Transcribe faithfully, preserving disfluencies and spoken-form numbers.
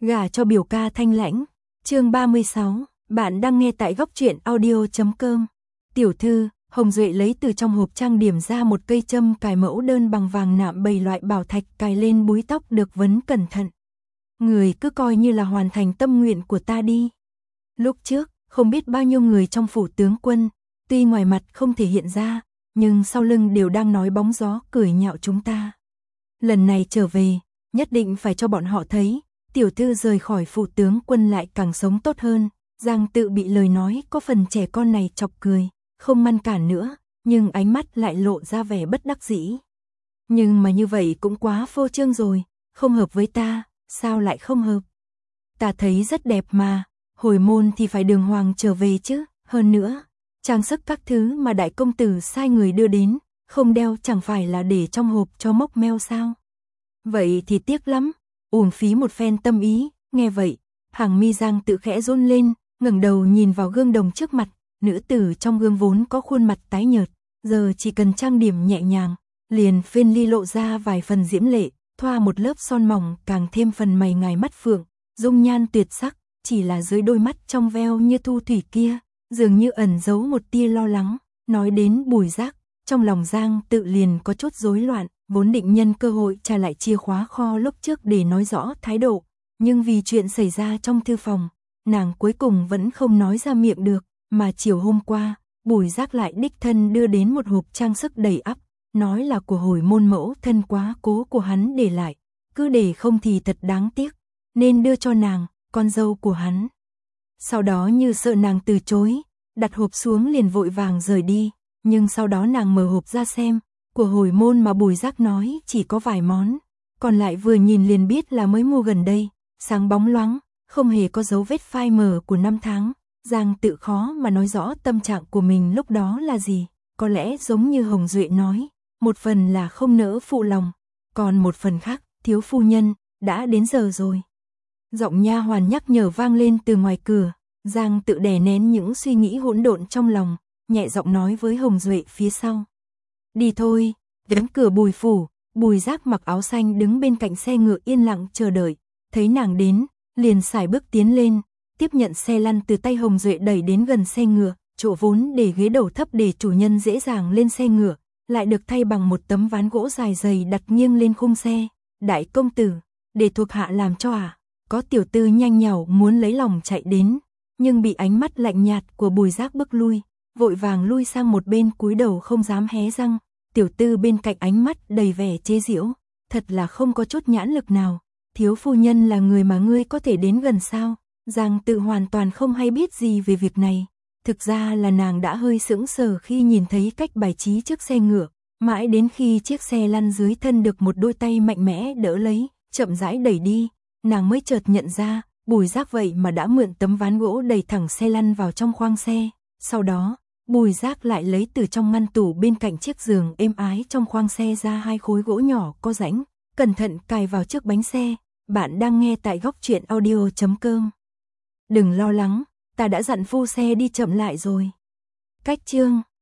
Gả cho biểu ca thanh lãnh. Chương ba mươi sáu, bạn đang nghe tại góc truyện audio chấm com. Tiểu thư, Hồng Duệ lấy từ trong hộp trang điểm ra một cây châm cài mẫu đơn bằng vàng nạm bảy loại bảo thạch cài lên búi tóc được vấn cẩn thận. Người cứ coi như là hoàn thành tâm nguyện của ta đi. Lúc trước, không biết bao nhiêu người trong phủ tướng quân, tuy ngoài mặt không thể hiện ra, nhưng sau lưng đều đang nói bóng gió cười nhạo chúng ta. Lần này trở về, nhất định phải cho bọn họ thấy, tiểu thư rời khỏi phủ tướng quân lại càng sống tốt hơn. Giang Tự bị lời nói có phần trẻ con này chọc cười, không ngăn cản nữa, nhưng ánh mắt lại lộ ra vẻ bất đắc dĩ. Nhưng mà như vậy cũng quá phô trương rồi, không hợp với ta, sao lại không hợp? Ta thấy rất đẹp mà, hồi môn thì phải đường hoàng trở về chứ, hơn nữa, trang sức các thứ mà đại công tử sai người đưa đến, không đeo chẳng phải là để trong hộp cho mốc meo sao? Vậy thì tiếc lắm, uổng phí một phen tâm ý. Nghe vậy, hàng mi Giang Tự khẽ run lên, ngẩng đầu nhìn vào gương đồng trước mặt, nữ tử trong gương vốn có khuôn mặt tái nhợt, giờ chỉ cần trang điểm nhẹ nhàng, liền phên ly lộ ra vài phần diễm lệ, thoa một lớp son mỏng càng thêm phần mày ngài mắt phượng, dung nhan tuyệt sắc, chỉ là dưới đôi mắt trong veo như thu thủy kia, dường như ẩn giấu một tia lo lắng. Nói đến Bùi Giác, trong lòng Giang Tự liền có chút rối loạn, vốn định nhân cơ hội trả lại chìa khóa kho lúc trước để nói rõ thái độ, nhưng vì chuyện xảy ra trong thư phòng, nàng cuối cùng vẫn không nói ra miệng được, mà chiều hôm qua, Bùi Giác lại đích thân đưa đến một hộp trang sức đầy ắp, nói là của hồi môn mẫu thân quá cố của hắn để lại, cứ để không thì thật đáng tiếc, nên đưa cho nàng, con dâu của hắn. Sau đó như sợ nàng từ chối, đặt hộp xuống liền vội vàng rời đi, nhưng sau đó nàng mở hộp ra xem, của hồi môn mà Bùi Giác nói chỉ có vài món, còn lại vừa nhìn liền biết là mới mua gần đây, sáng bóng loáng, không hề có dấu vết phai mờ của năm tháng. Giang Tự khó mà nói rõ tâm trạng của mình lúc đó là gì, có lẽ giống như Hồng Duệ nói, một phần là không nỡ phụ lòng, còn một phần khác, thiếu phu nhân, đã đến giờ rồi. Giọng nha hoàn nhắc nhở vang lên từ ngoài cửa, Giang Tự đè nén những suy nghĩ hỗn độn trong lòng, nhẹ giọng nói với Hồng Duệ phía sau. Đi thôi. Đến cửa Bùi phủ, Bùi Giác mặc áo xanh đứng bên cạnh xe ngựa yên lặng chờ đợi, thấy nàng đến, liền sải bước tiến lên, tiếp nhận xe lăn từ tay Hồng Duệ đẩy đến gần xe ngựa, chỗ vốn để ghế đầu thấp để chủ nhân dễ dàng lên xe ngựa, lại được thay bằng một tấm ván gỗ dài dày đặt nghiêng lên khung xe. Đại công tử, để thuộc hạ làm cho à? Có tiểu tư nhanh nhảu muốn lấy lòng chạy đến, nhưng bị ánh mắt lạnh nhạt của Bùi Giác bức lui, vội vàng lui sang một bên cúi đầu không dám hé răng. Tiểu tư bên cạnh ánh mắt đầy vẻ chế giễu, thật là không có chút nhãn lực nào, thiếu phu nhân là người mà ngươi có thể đến gần sao? Giang Tự hoàn toàn không hay biết gì về việc này, thực ra là nàng đã hơi sững sờ khi nhìn thấy cách bài trí trước xe ngựa, mãi đến khi chiếc xe lăn dưới thân được một đôi tay mạnh mẽ đỡ lấy, chậm rãi đẩy đi, nàng mới chợt nhận ra, Bùi Giác vậy mà đã mượn tấm ván gỗ đẩy thẳng xe lăn vào trong khoang xe. Sau đó, Bùi Giác lại lấy từ trong ngăn tủ bên cạnh chiếc giường êm ái trong khoang xe ra hai khối gỗ nhỏ có rãnh, cẩn thận cài vào trước bánh xe. Bạn đang nghe tại góc truyện audio chấm com. Đừng lo lắng, ta đã dặn phu xe đi chậm lại rồi. Cách chương